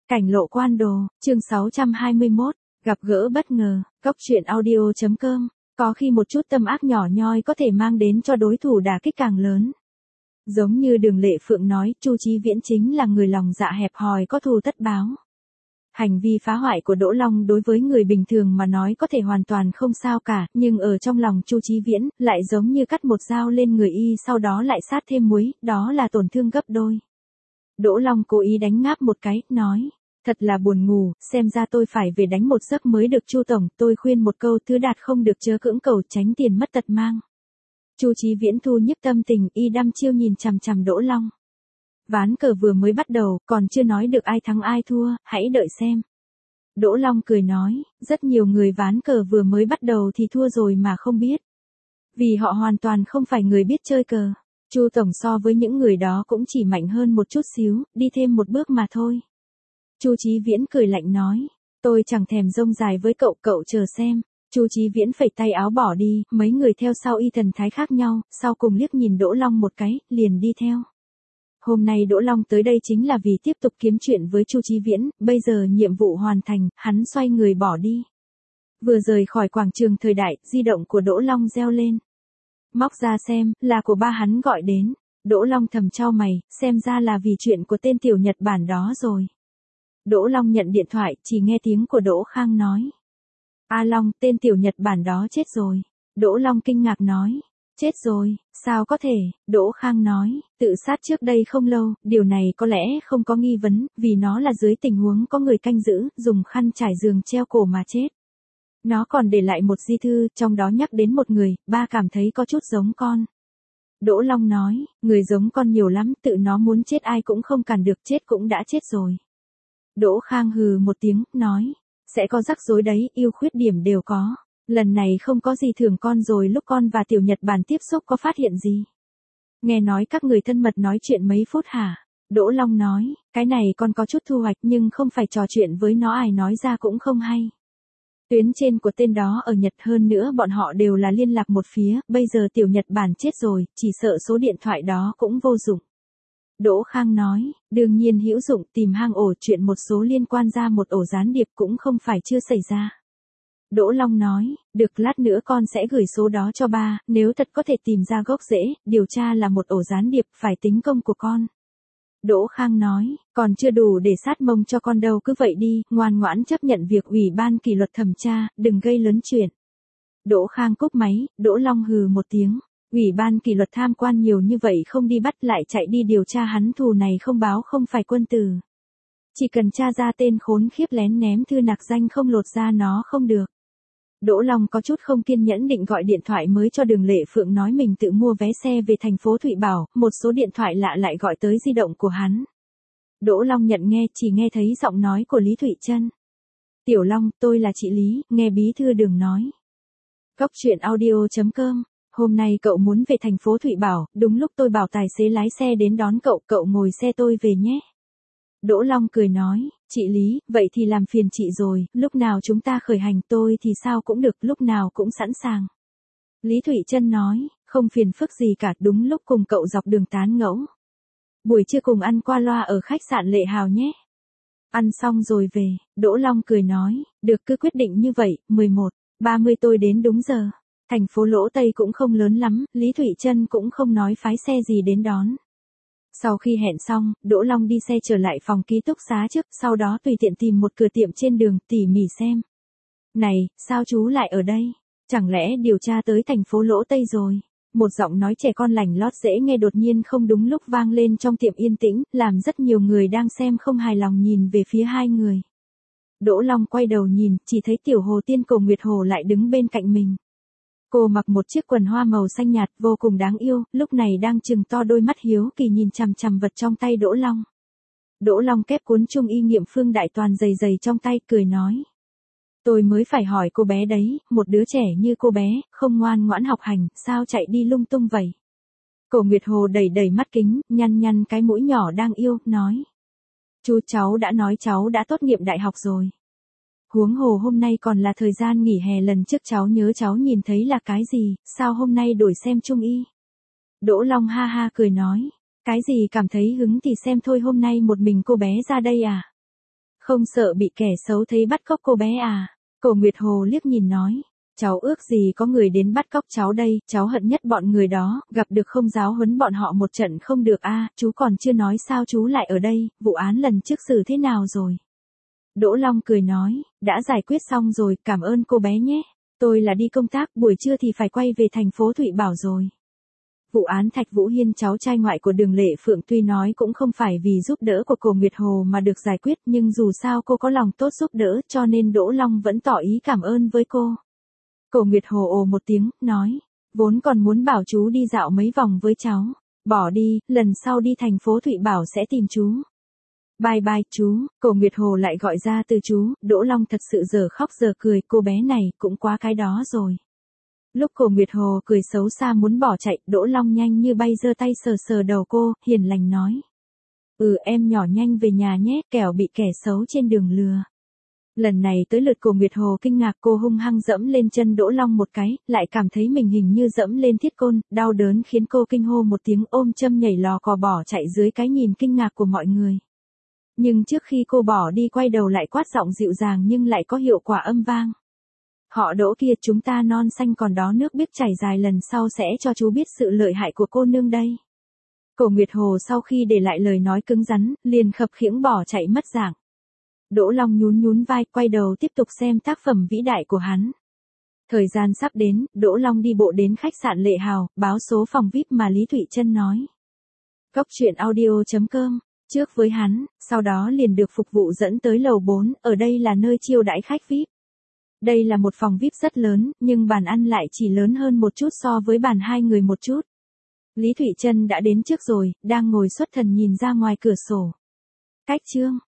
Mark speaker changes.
Speaker 1: Cảnh lộ quan đồ, chương 621, gặp gỡ bất ngờ, Cốc truyện audio.com, có khi một chút tâm ác nhỏ nhoi có thể mang đến cho đối thủ đả kích càng lớn. Giống như Đường Lệ Phượng nói, Chu Chí Viễn chính là người lòng dạ hẹp hòi có thù tất báo. Hành vi phá hoại của Đỗ Long đối với người bình thường mà nói có thể hoàn toàn không sao cả, nhưng ở trong lòng Chu Chí Viễn, lại giống như cắt một dao lên người y sau đó lại sát thêm muối, đó là tổn thương gấp đôi. Đỗ Long cố ý đánh ngáp một cái, nói, thật là buồn ngủ, xem ra tôi phải về đánh một giấc mới được Chu tổng, tôi khuyên một câu thứ đạt không được chớ cưỡng cầu, tránh tiền mất tật mang. Chu Chí Viễn thu nhức tâm tình, y đăm chiêu nhìn chằm chằm Đỗ Long. Ván cờ vừa mới bắt đầu, còn chưa nói được ai thắng ai thua, hãy đợi xem. Đỗ Long cười nói, rất nhiều người ván cờ vừa mới bắt đầu thì thua rồi mà không biết. Vì họ hoàn toàn không phải người biết chơi cờ. Chu tổng so với những người đó cũng chỉ mạnh hơn một chút xíu, đi thêm một bước mà thôi. Chu Chí Viễn cười lạnh nói, tôi chẳng thèm rông dài với cậu, cậu chờ xem. Chu Chí Viễn phẩy tay áo bỏ đi, mấy người theo sau y thần thái khác nhau, sau cùng liếc nhìn Đỗ Long một cái, liền đi theo. Hôm nay Đỗ Long tới đây chính là vì tiếp tục kiếm chuyện với Chu Chí Viễn, bây giờ nhiệm vụ hoàn thành, hắn xoay người bỏ đi. Vừa rời khỏi quảng trường Thời Đại, di động của Đỗ Long reo lên. Móc ra xem, là của ba hắn gọi đến. Đỗ Long thầm chau mày, xem ra là vì chuyện của tên tiểu Nhật Bản đó rồi. Đỗ Long nhận điện thoại, chỉ nghe tiếng của Đỗ Khang nói. A Long, tên tiểu Nhật Bản đó chết rồi. Đỗ Long kinh ngạc nói. Chết rồi, sao có thể? Đỗ Khang nói, tự sát trước đây không lâu, điều này có lẽ không có nghi vấn, vì nó là dưới tình huống có người canh giữ, dùng khăn trải giường treo cổ mà chết. Nó còn để lại một di thư, trong đó nhắc đến một người, ba cảm thấy có chút giống con. Đỗ Long nói, người giống con nhiều lắm, tự nó muốn chết ai cũng không cản được, chết cũng đã chết rồi. Đỗ Khang hừ một tiếng, nói, sẽ có rắc rối đấy, ưu khuyết điểm đều có. Lần này không có gì thường con rồi, lúc con và tiểu Nhật Bản tiếp xúc có phát hiện gì? Nghe nói các người thân mật nói chuyện mấy phút hả? Đỗ Long nói, cái này con có chút thu hoạch nhưng không phải trò chuyện với nó, ai nói ra cũng không hay. Tuyến trên của tên đó ở Nhật, hơn nữa bọn họ đều là liên lạc một phía, bây giờ tiểu Nhật Bản chết rồi, chỉ sợ số điện thoại đó cũng vô dụng. Đỗ Khang nói, đương nhiên hữu dụng, tìm hang ổ, chuyện một số liên quan ra một ổ gián điệp cũng không phải chưa xảy ra. Đỗ Long nói, được, lát nữa con sẽ gửi số đó cho ba, nếu thật có thể tìm ra gốc rễ, điều tra là một ổ gián điệp, phải tính công của con. Đỗ Khang nói, còn chưa đủ để sát mông cho con đâu, cứ vậy đi, ngoan ngoãn chấp nhận việc ủy ban kỷ luật thẩm tra, đừng gây lớn chuyện. Đỗ Khang cúp máy, Đỗ Long hừ một tiếng, ủy ban kỷ luật tham quan nhiều như vậy không đi bắt lại chạy đi điều tra, hắn thù này không báo không phải quân tử. Chỉ cần tra ra tên khốn khiếp lén ném thư nạc danh không lột ra nó không được. Đỗ Long có chút không kiên nhẫn định gọi điện thoại mới cho Đường Lệ Phượng nói mình tự mua vé xe về thành phố Thụy Bảo, một số điện thoại lạ lại gọi tới di động của hắn. Đỗ Long nhận nghe, chỉ nghe thấy giọng nói của Lý Thụy Trân. Tiểu Long, tôi là chị Lý, nghe bí thư Đường nói. Cốc truyện audio.com, hôm nay cậu muốn về thành phố Thụy Bảo, đúng lúc tôi bảo tài xế lái xe đến đón cậu, cậu ngồi xe tôi về nhé. Đỗ Long cười nói, chị Lý, vậy thì làm phiền chị rồi, lúc nào chúng ta khởi hành, tôi thì sao cũng được, lúc nào cũng sẵn sàng. Lý Thụy Trân nói, không phiền phức gì cả, đúng lúc cùng cậu dọc đường tán ngẫu. Buổi trưa cùng ăn qua loa ở khách sạn Lệ Hào nhé. Ăn xong rồi về, Đỗ Long cười nói, được, cứ quyết định như vậy, 11:30 tôi đến đúng giờ. Thành phố Lỗ Tây cũng không lớn lắm, Lý Thụy Trân cũng không nói phái xe gì đến đón. Sau khi hẹn xong, Đỗ Long đi xe trở lại phòng ký túc xá trước, sau đó tùy tiện tìm một cửa tiệm trên đường, tỉ mỉ xem. Này, sao chú lại ở đây? Chẳng lẽ điều tra tới thành phố Lỗ Tây rồi? Một giọng nói trẻ con lành lót dễ nghe đột nhiên không đúng lúc vang lên trong tiệm yên tĩnh, làm rất nhiều người đang xem không hài lòng nhìn về phía hai người. Đỗ Long quay đầu nhìn, chỉ thấy tiểu Hồ Tiên Cổ Nguyệt Hồ lại đứng bên cạnh mình. Cô mặc một chiếc quần hoa màu xanh nhạt vô cùng đáng yêu, lúc này đang trừng to đôi mắt hiếu kỳ nhìn chằm chằm vật trong tay Đỗ Long. Đỗ Long kép cuốn Trung y nghiệm Phương Đại Toàn dày dày trong tay, cười nói. Tôi mới phải hỏi cô bé đấy, một đứa trẻ như cô bé, không ngoan ngoãn học hành, sao chạy đi lung tung vậy? Cổ Nguyệt Hồ đẩy đẩy mắt kính, nhăn nhăn cái mũi nhỏ đang yêu, nói. Chú cháu đã nói cháu đã tốt nghiệp đại học rồi. Huống hồ hôm nay còn là thời gian nghỉ hè, lần trước cháu nhớ cháu nhìn thấy là cái gì, sao hôm nay đổi xem Trung y? Đỗ Long ha ha cười nói, cái gì cảm thấy hứng thì xem thôi, hôm nay một mình cô bé ra đây à? Không sợ bị kẻ xấu thấy bắt cóc cô bé à? Cổ Nguyệt Hồ liếc nhìn nói. Cháu ước gì có người đến bắt cóc cháu đây, cháu hận nhất bọn người đó, gặp được không giáo huấn bọn họ một trận không được a. Chú còn chưa nói sao chú lại ở đây, vụ án lần trước xử thế nào rồi? Đỗ Long cười nói, đã giải quyết xong rồi, cảm ơn cô bé nhé. Tôi là đi công tác, buổi trưa thì phải quay về thành phố Thụy Bảo rồi. Vụ án Thạch Vũ Hiên cháu trai ngoại của Đường Lệ Phượng tuy nói cũng không phải vì giúp đỡ của Cổ Nguyệt Hồ mà được giải quyết, nhưng dù sao cô có lòng tốt giúp đỡ cho nên Đỗ Long vẫn tỏ ý cảm ơn với cô. Cổ Nguyệt Hồ ồ một tiếng, nói, vốn còn muốn bảo chú đi dạo mấy vòng với cháu. Bỏ đi, lần sau đi thành phố Thụy Bảo sẽ tìm chú. Bye bye chú, Cổ Nguyệt Hồ lại gọi ra từ chú, Đỗ Long thật sự giờ khóc giờ cười, cô bé này cũng quá cái đó rồi. Lúc Cổ Nguyệt Hồ cười xấu xa muốn bỏ chạy, Đỗ Long nhanh như bay giơ tay sờ sờ đầu cô, hiền lành nói. Em nhỏ nhanh về nhà nhé, kẻo bị kẻ xấu trên đường lừa. Lần này tới lượt Cổ Nguyệt Hồ kinh ngạc, cô hung hăng dẫm lên chân Đỗ Long một cái, lại cảm thấy mình hình như dẫm lên thiết côn, đau đớn khiến cô kinh hô một tiếng, ôm châm nhảy lò cò bỏ chạy dưới cái nhìn kinh ngạc của mọi người. Nhưng trước khi cô bỏ đi quay đầu lại quát giọng dịu dàng nhưng lại có hiệu quả âm vang. Họ Đỗ kia, chúng ta non xanh còn đó nước biết chảy dài, lần sau sẽ cho chú biết sự lợi hại của cô nương đây. Cổ Nguyệt Hồ sau khi để lại lời nói cứng rắn, liền khập khiễng bỏ chạy mất dạng. Đỗ Long nhún nhún vai, quay đầu tiếp tục xem tác phẩm vĩ đại của hắn. Thời gian sắp đến, Đỗ Long đi bộ đến khách sạn Lệ Hào, báo số phòng VIP mà Lý Thụy Trân nói. Cóc truyện audio.com, trước với hắn, sau đó liền được phục vụ dẫn tới lầu 4, ở đây là nơi chiêu đãi khách VIP. Đây là một phòng VIP rất lớn, nhưng bàn ăn lại chỉ lớn hơn một chút so với bàn hai người một chút. Lý Thụy Trân đã đến trước rồi, đang ngồi xuất thần nhìn ra ngoài cửa sổ. Cách chương